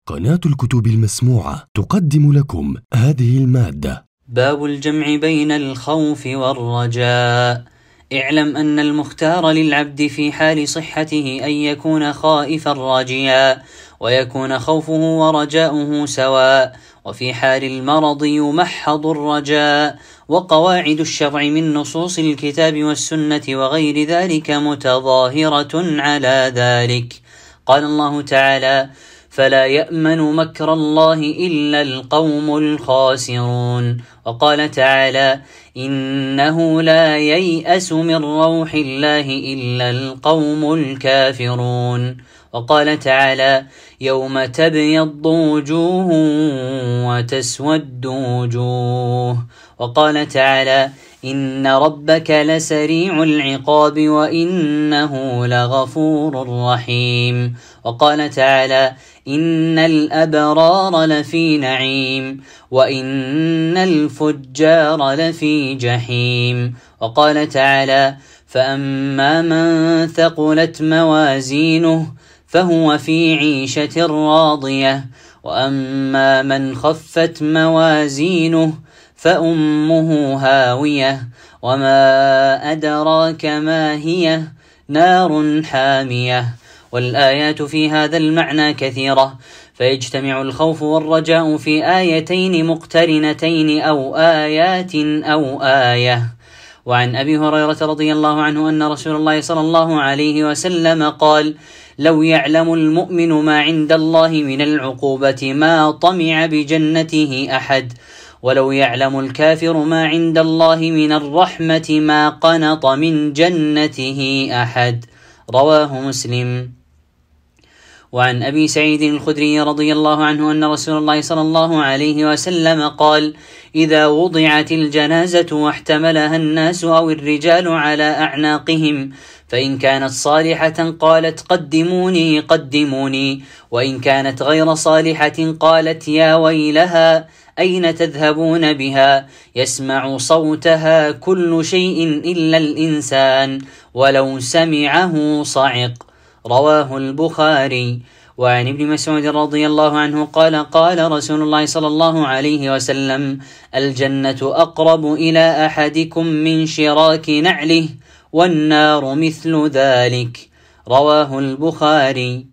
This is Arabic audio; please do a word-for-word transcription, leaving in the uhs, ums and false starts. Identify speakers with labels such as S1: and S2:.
S1: قناة الكتب المسموعة تقدم لكم هذه المادة.
S2: باب الجمع بين الخوف والرجاء. اعلم أن المختار للعبد في حال صحته أن يكون خائفا راجيا، ويكون خوفه ورجاؤه سواء، وفي حال المرض يمحض الرجاء. وقواعد الشرع من نصوص الكتاب والسنة وغير ذلك متظاهرة على ذلك. قال الله تعالى: فلا يأمن مكر الله إلا القوم الخاسرون. وقال تعالى: إنه لا ييأس من روح الله إلا القوم الكافرون. وقال تعالى: يوم تبيض وجوه وتسود وجوه. وقال تعالى: إن ربك لسريع العقاب وإنه لغفور رحيم. وقال تعالى: إن الأبرار لفي نعيم وإن الفجار لفي جحيم. وقال تعالى: فأما من ثقلت موازينه فهو في عيشة راضية، وأما من خفت موازينه فأمه هاوية، وما أدراك ما هي، نار حامية. والآيات في هذا المعنى كثيرة، فيجتمع الخوف والرجاء في آيتين مقترنتين أو آيات أو آية. وعن أبي هريرة رضي الله عنه أن رسول الله صلى الله عليه وسلم قال: لو يعلم المؤمن ما عند الله من العقوبة ما طمع بجنته أحد، ولو يعلم الكافر ما عند الله من الرحمة ما قنط من جنته أحد. رواه مسلم. وعن أبي سعيد الخدري رضي الله عنه أن رسول الله صلى الله عليه وسلم قال: إذا وضعت الجنازة واحتملها الناس أو الرجال على أعناقهم، فإن كانت صالحة قالت: قدموني قدموني، وإن كانت غير صالحة قالت: يا ويلها، أين تذهبون بها؟ يسمع صوتها كل شيء إلا الإنسان، ولو سمعه صعق. رواه البخاري. وعن ابن مسعود رضي الله عنه قال: قال رسول الله صلى الله عليه وسلم: الجنة أقرب إلى أحدكم من شراك نعله، والنار مثل ذلك. رواه البخاري.